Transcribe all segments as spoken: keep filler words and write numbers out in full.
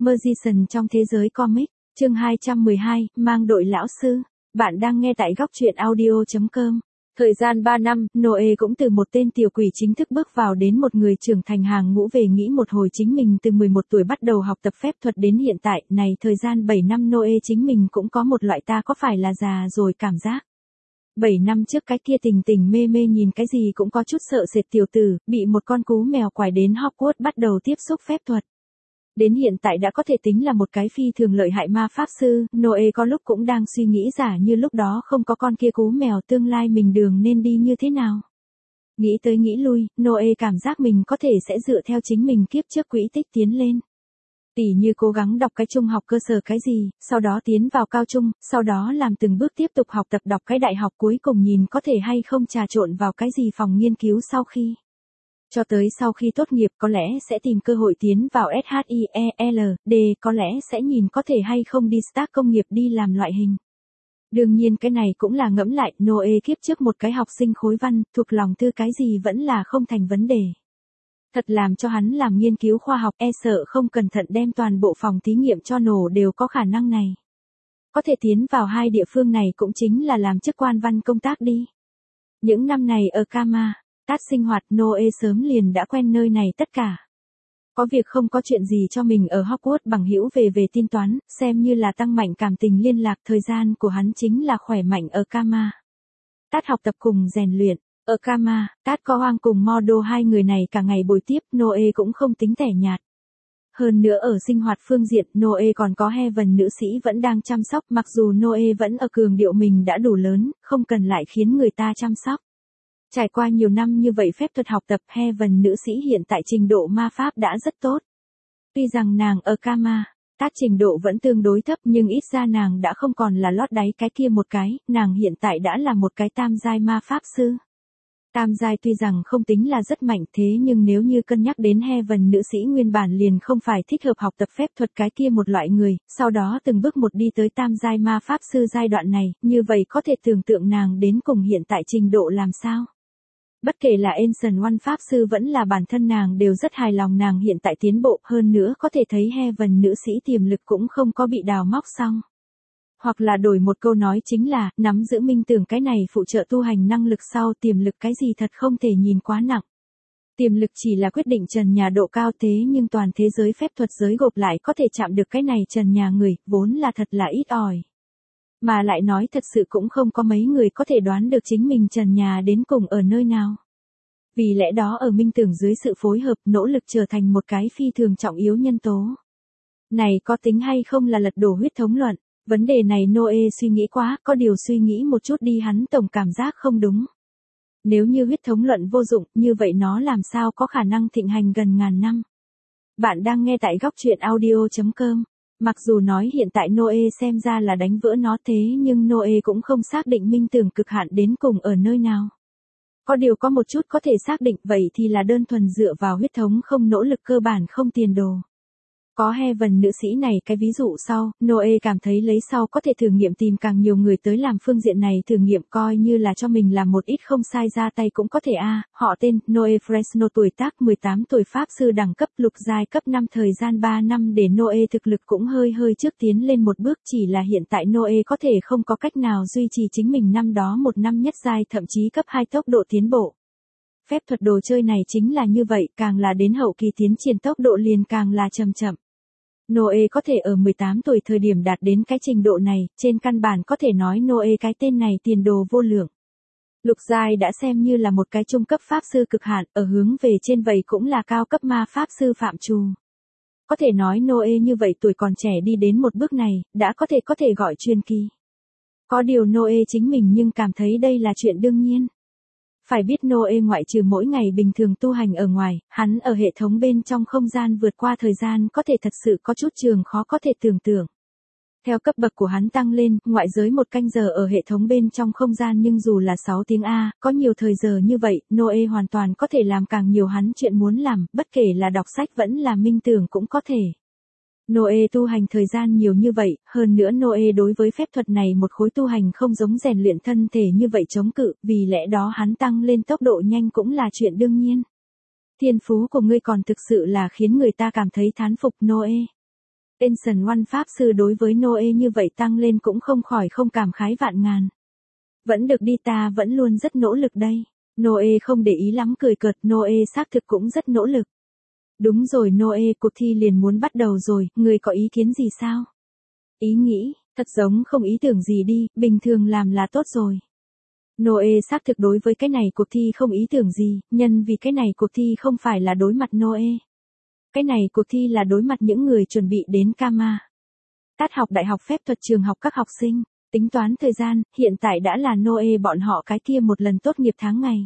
Magician trong thế giới comic, chương hai trăm mười hai, mang đội lão sư. Bạn đang nghe tại góc truyện audio chấm com. Thời gian ba năm, Noe cũng từ một tên tiểu quỷ chính thức bước vào đến một người trưởng thành hàng ngũ. Về nghĩ một hồi chính mình từ mười một tuổi bắt đầu học tập phép thuật đến hiện tại, này thời gian bảy năm Noe chính mình cũng có một loại ta có phải là già rồi cảm giác. bảy năm trước cái kia tình tình mê mê nhìn cái gì cũng có chút sợ sệt tiểu tử, bị một con cú mèo quải đến Hogwarts bắt đầu tiếp xúc phép thuật. Đến hiện tại đã có thể tính là một cái phi thường lợi hại ma pháp sư, Noe có lúc cũng đang suy nghĩ giả như lúc đó không có con kia cú mèo tương lai mình đường nên đi như thế nào. Nghĩ tới nghĩ lui, Noe cảm giác mình có thể sẽ dựa theo chính mình kiếp trước quỹ tích tiến lên. Tỉ như cố gắng đọc cái trung học cơ sở cái gì, sau đó tiến vào cao trung, sau đó làm từng bước tiếp tục học tập đọc cái đại học cuối cùng nhìn có thể hay không trà trộn vào cái gì phòng nghiên cứu sau khi. Cho tới sau khi tốt nghiệp có lẽ sẽ tìm cơ hội tiến vào SHIELD, có lẽ sẽ nhìn có thể hay không đi start công nghiệp đi làm loại hình. Đương nhiên cái này cũng là ngẫm lại, Noe kiếp trước một cái học sinh khối văn, thuộc lòng thư cái gì vẫn là không thành vấn đề. Thật làm cho hắn làm nghiên cứu khoa học e sợ không cẩn thận đem toàn bộ phòng thí nghiệm cho nổ đều có khả năng này. Có thể tiến vào hai địa phương này cũng chính là làm chức quan văn công tác đi. Những năm này ở Kama, Tát sinh hoạt Noe sớm liền đã quen nơi này tất cả. Có việc không có chuyện gì cho mình ở Hogwarts bằng hữu về về tin toán, xem như là tăng mạnh cảm tình liên lạc. Thời gian của hắn chính là khỏe mạnh ở Kama. Tát học tập cùng rèn luyện. Ở Kama, Tát có Hoang cùng Modo hai người này cả ngày bồi tiếp, Noe cũng không tính tẻ nhạt. Hơn nữa ở sinh hoạt phương diện, Noe còn có Heaven nữ sĩ vẫn đang chăm sóc, mặc dù Noe vẫn ở cường điệu mình đã đủ lớn, không cần lại khiến người ta chăm sóc. Trải qua nhiều năm như vậy phép thuật học tập, Heaven nữ sĩ hiện tại trình độ ma pháp đã rất tốt. Tuy rằng nàng ở Kama, Tát trình độ vẫn tương đối thấp nhưng ít ra nàng đã không còn là lót đáy cái kia một cái, nàng hiện tại đã là một cái tam giai ma pháp sư. Tam giai tuy rằng không tính là rất mạnh thế nhưng nếu như cân nhắc đến Heaven nữ sĩ nguyên bản liền không phải thích hợp học tập phép thuật cái kia một loại người, sau đó từng bước một đi tới tam giai ma pháp sư giai đoạn này, như vậy có thể tưởng tượng nàng đến cùng hiện tại trình độ làm sao. Bất kể là Ancient One pháp sư vẫn là bản thân nàng đều rất hài lòng nàng hiện tại tiến bộ, hơn nữa có thể thấy Heaven nữ sĩ tiềm lực cũng không có bị đào móc xong. Hoặc là đổi một câu nói chính là, nắm giữ minh tưởng cái này phụ trợ tu hành năng lực sau tiềm lực cái gì thật không thể nhìn quá nặng. Tiềm lực chỉ là quyết định trần nhà độ cao thế nhưng toàn thế giới phép thuật giới gộp lại có thể chạm được cái này trần nhà người, vốn là thật là ít ỏi. Mà lại nói thật sự cũng không có mấy người có thể đoán được chính mình trần nhà đến cùng ở nơi nào. Vì lẽ đó ở minh tưởng dưới sự phối hợp nỗ lực trở thành một cái phi thường trọng yếu nhân tố. Này có tính hay không là lật đổ huyết thống luận? Vấn đề này Noe suy nghĩ quá, có điều suy nghĩ một chút đi hắn tổng cảm giác không đúng. Nếu như huyết thống luận vô dụng, như vậy nó làm sao có khả năng thịnh hành gần ngàn năm. Bạn đang nghe tại góc truyện audio chấm com. Mặc dù nói hiện tại Noe xem ra là đánh vỡ nó thế nhưng Noe cũng không xác định minh tưởng cực hạn đến cùng ở nơi nào. Có điều có một chút có thể xác định vậy thì là đơn thuần dựa vào huyết thống không nỗ lực cơ bản không tiền đồ. Có Heaven nữ sĩ này cái ví dụ sau, Noe cảm thấy lấy sau có thể thử nghiệm tìm càng nhiều người tới làm phương diện này thử nghiệm coi như là cho mình làm một ít không sai ra tay cũng có thể a. À, họ tên, Noe Fresno tuổi tác mười tám tuổi pháp sư đẳng cấp lục giai cấp năm thời gian ba năm để Noe thực lực cũng hơi hơi trước tiến lên một bước chỉ là hiện tại Noe có thể không có cách nào duy trì chính mình năm đó một năm nhất giai thậm chí cấp hai tốc độ tiến bộ. Phép thuật đồ chơi này chính là như vậy, càng là đến hậu kỳ tiến triển tốc độ liền càng là chậm chậm. Noe có thể ở mười tám tuổi thời điểm đạt đến cái trình độ này, trên căn bản có thể nói Noe cái tên này tiền đồ vô lượng. Lục giai đã xem như là một cái trung cấp pháp sư cực hạn, ở hướng về trên vậy cũng là cao cấp ma pháp sư phạm trù. Có thể nói Noe như vậy tuổi còn trẻ đi đến một bước này, đã có thể có thể gọi truyền kỳ. Có điều Noe chính mình nhưng cảm thấy đây là chuyện đương nhiên. Phải biết Noe ngoại trừ mỗi ngày bình thường tu hành ở ngoài, hắn ở hệ thống bên trong không gian vượt qua thời gian có thể thật sự có chút trường khó có thể tưởng tượng. Theo cấp bậc của hắn tăng lên, ngoại giới một canh giờ ở hệ thống bên trong không gian nhưng dù là sáu tiếng A, có nhiều thời giờ như vậy, Noe hoàn toàn có thể làm càng nhiều hắn chuyện muốn làm, bất kể là đọc sách vẫn là minh tưởng cũng có thể. Noe tu hành thời gian nhiều như vậy, hơn nữa Noe đối với phép thuật này một khối tu hành không giống rèn luyện thân thể như vậy chống cự, vì lẽ đó hắn tăng lên tốc độ nhanh cũng là chuyện đương nhiên. Thiên phú của ngươi còn thực sự là khiến người ta cảm thấy thán phục Noe. Ancient One Pháp Sư đối với Noe như vậy tăng lên cũng không khỏi không cảm khái vạn ngàn. Vẫn được đi, ta vẫn luôn rất nỗ lực đây. Noe không để ý lắm cười cợt, Noe xác thực cũng rất nỗ lực. Đúng rồi Noe, cuộc thi liền muốn bắt đầu rồi, ngươi có ý kiến gì sao? Ý nghĩ, thật giống không ý tưởng gì đi, bình thường làm là tốt rồi. Noe xác thực đối với cái này cuộc thi không ý tưởng gì, nhân vì cái này cuộc thi không phải là đối mặt Noe. Cái này cuộc thi là đối mặt những người chuẩn bị đến Kama. Tát học đại học phép thuật trường học các học sinh, tính toán thời gian, hiện tại đã là Noe bọn họ cái kia một lần tốt nghiệp tháng ngày.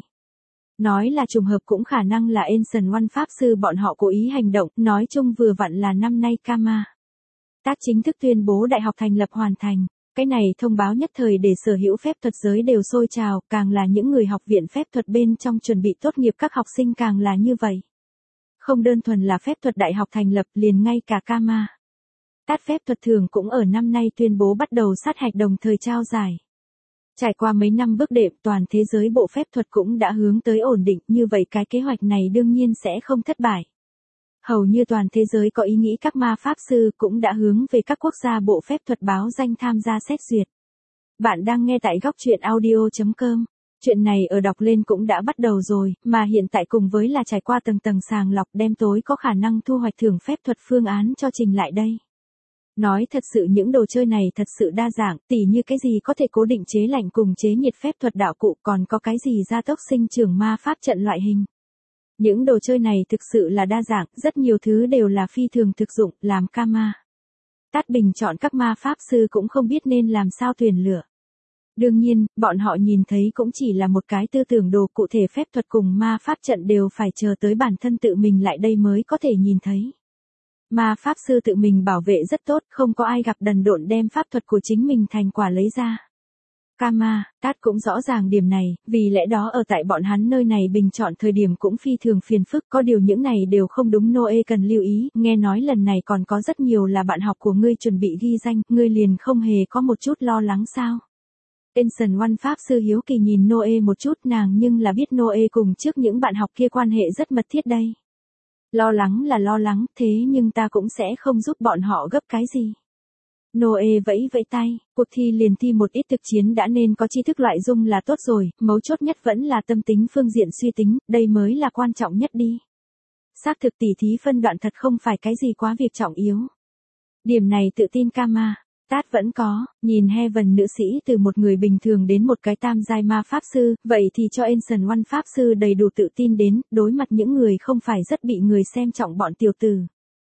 Nói là trùng hợp cũng khả năng là Ancient One Pháp Sư bọn họ cố ý hành động, nói chung vừa vặn là năm nay Kama. Tát chính thức tuyên bố đại học thành lập hoàn thành. Cái này thông báo nhất thời để sở hữu phép thuật giới đều sôi trào, càng là những người học viện phép thuật bên trong chuẩn bị tốt nghiệp các học sinh càng là như vậy. Không đơn thuần là phép thuật đại học thành lập, liền ngay cả Kama. Tát phép thuật thường cũng ở năm nay tuyên bố bắt đầu sát hạch đồng thời trao giải. Trải qua mấy năm bước đệm, toàn thế giới bộ phép thuật cũng đã hướng tới ổn định, như vậy cái kế hoạch này đương nhiên sẽ không thất bại. Hầu như toàn thế giới có ý nghĩ các ma pháp sư cũng đã hướng về các quốc gia bộ phép thuật báo danh tham gia xét duyệt. Bạn đang nghe tại góc truyện audio chấm com. Chuyện này ở đọc lên cũng đã bắt đầu rồi, mà hiện tại cùng với là trải qua tầng tầng sàng lọc, đêm tối có khả năng thu hoạch thưởng phép thuật phương án cho trình lại đây. Nói thật sự những đồ chơi này thật sự đa dạng, tỉ như cái gì có thể cố định chế lạnh cùng chế nhiệt phép thuật đạo cụ, còn có cái gì gia tốc sinh trưởng ma pháp trận loại hình. Những đồ chơi này thực sự là đa dạng, rất nhiều thứ đều là phi thường thực dụng, làm Kama. Tát bình chọn các ma pháp sư cũng không biết nên làm sao tuyển lựa. Đương nhiên, bọn họ nhìn thấy cũng chỉ là một cái tư tưởng đồ, cụ thể phép thuật cùng ma pháp trận đều phải chờ tới bản thân tự mình lại đây mới có thể nhìn thấy. Ma pháp sư tự mình bảo vệ rất tốt, không có ai gặp đần độn đem pháp thuật của chính mình thành quả lấy ra. Kama, Tát cũng rõ ràng điểm này, vì lẽ đó ở tại bọn hắn nơi này bình chọn thời điểm cũng phi thường phiền phức, có điều những này đều không đúng. Noe cần lưu ý, nghe nói lần này còn có rất nhiều là bạn học của ngươi chuẩn bị ghi danh, ngươi liền không hề có một chút lo lắng sao? Ancient One Pháp Sư hiếu kỳ nhìn Noe một chút, nàng nhưng là biết Noe cùng trước những bạn học kia quan hệ rất mật thiết đây. Lo lắng là lo lắng, thế nhưng ta cũng sẽ không giúp bọn họ gấp cái gì. Noe vẫy vẫy tay, cuộc thi liền thi một ít thực chiến đã nên có tri thức loại dung là tốt rồi, mấu chốt nhất vẫn là tâm tính phương diện suy tính, đây mới là quan trọng nhất đi. Xác thực tỉ thí phân đoạn thật không phải cái gì quá việc trọng yếu. Điểm này tự tin Kama, Tát vẫn có, nhìn Heaven nữ sĩ từ một người bình thường đến một cái tam giai ma pháp sư, vậy thì cho Ancient One Pháp Sư đầy đủ tự tin đến, đối mặt những người không phải rất bị người xem trọng bọn tiểu tử.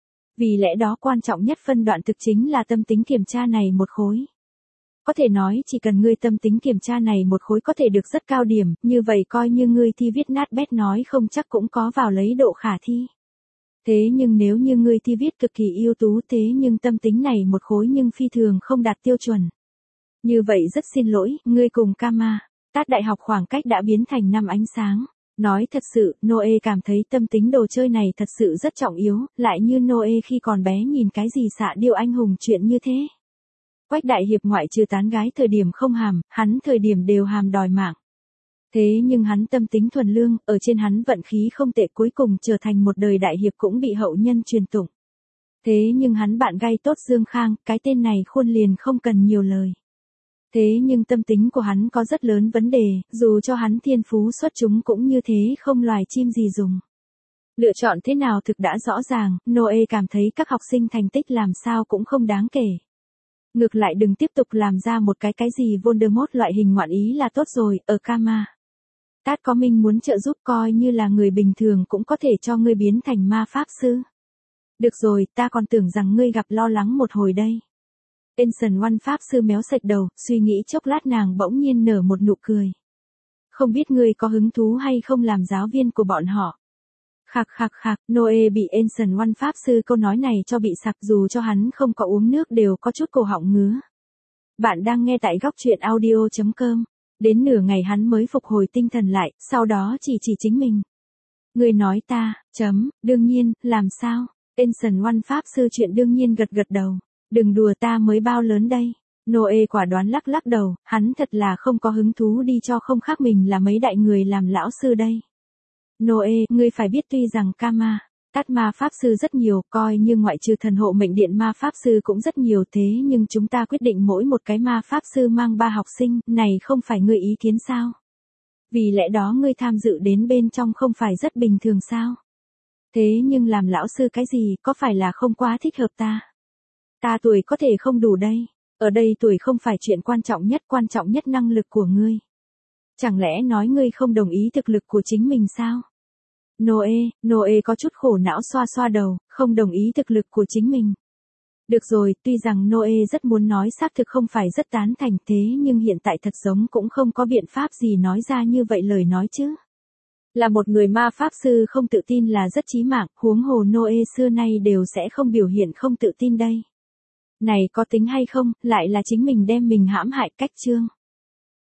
Vì lẽ đó quan trọng nhất phân đoạn thực chính là tâm tính kiểm tra này một khối. Có thể nói chỉ cần ngươi tâm tính kiểm tra này một khối có thể được rất cao điểm, như vậy coi như ngươi thi viết nát bét nói không chắc cũng có vào lấy độ khả thi. Thế nhưng nếu như ngươi thi viết cực kỳ ưu tú thế nhưng tâm tính này một khối nhưng phi thường không đạt tiêu chuẩn. Như vậy rất xin lỗi, ngươi cùng Kama, Tát đại học khoảng cách đã biến thành năm ánh sáng. Nói thật sự, Noe cảm thấy tâm tính đồ chơi này thật sự rất trọng yếu, lại như Noe khi còn bé nhìn cái gì xạ điêu anh hùng chuyện như thế. Quách đại hiệp ngoại trừ tán gái thời điểm không hàm, hắn thời điểm đều hàm đòi mạng. Thế nhưng hắn tâm tính thuần lương, ở trên hắn vận khí không tệ, cuối cùng trở thành một đời đại hiệp cũng bị hậu nhân truyền tụng. Thế nhưng hắn bạn gay tốt Dương Khang, cái tên này khuôn liền không cần nhiều lời. Thế nhưng tâm tính của hắn có rất lớn vấn đề, dù cho hắn thiên phú xuất chúng cũng như thế không loài chim gì dùng. Lựa chọn thế nào thực đã rõ ràng, Noe cảm thấy các học sinh thành tích làm sao cũng không đáng kể. Ngược lại đừng tiếp tục làm ra một cái cái gì Voldemort loại hình ngoạn ý là tốt rồi, ở Kama. Tát có minh muốn trợ giúp coi như là người bình thường cũng có thể cho ngươi biến thành ma pháp sư. Được rồi, ta còn tưởng rằng ngươi gặp lo lắng một hồi đây. Ancient One Pháp Sư méo sạch đầu, suy nghĩ chốc lát nàng bỗng nhiên nở một nụ cười. Không biết ngươi có hứng thú hay không làm giáo viên của bọn họ. Khạc khạc khạc, Noe bị Ancient One Pháp Sư câu nói này cho bị sặc, dù cho hắn không có uống nước đều có chút cổ họng ngứa. Bạn đang nghe tại góc truyện audio chấm com. Đến nửa ngày hắn mới phục hồi tinh thần lại, sau đó chỉ chỉ chính mình. Ngươi nói ta, chấm, đương nhiên, làm sao? Ancient One Pháp Sư chuyện đương nhiên gật gật đầu. Đừng đùa, ta mới bao lớn đây. Noe quả đoán lắc lắc đầu, hắn thật là không có hứng thú đi cho không khác mình là mấy đại người làm lão sư đây. Noe, ngươi phải biết tuy rằng Kama, Tát ma pháp sư rất nhiều, coi như ngoại trừ thần hộ mệnh điện ma pháp sư cũng rất nhiều, thế nhưng chúng ta quyết định mỗi một cái ma pháp sư mang ba học sinh, này không phải ngươi ý kiến sao? Vì lẽ đó ngươi tham dự đến bên trong không phải rất bình thường sao? Thế nhưng làm lão sư cái gì, có phải là không quá thích hợp ta? Ta tuổi có thể không đủ đây. Ở đây tuổi không phải chuyện quan trọng nhất, quan trọng nhất năng lực của ngươi. Chẳng lẽ nói ngươi không đồng ý thực lực của chính mình sao? Noe, Noe có chút khổ não xoa xoa đầu, không đồng ý thực lực của chính mình. Được rồi, tuy rằng Noe rất muốn nói xác thực không phải rất tán thành thế nhưng hiện tại thật giống cũng không có biện pháp gì nói ra như vậy lời nói chứ. Là một người ma pháp sư không tự tin là rất chí mạng, huống hồ Noe xưa nay đều sẽ không biểu hiện không tự tin đây. Này có tính hay không, lại là chính mình đem mình hãm hại cách chương.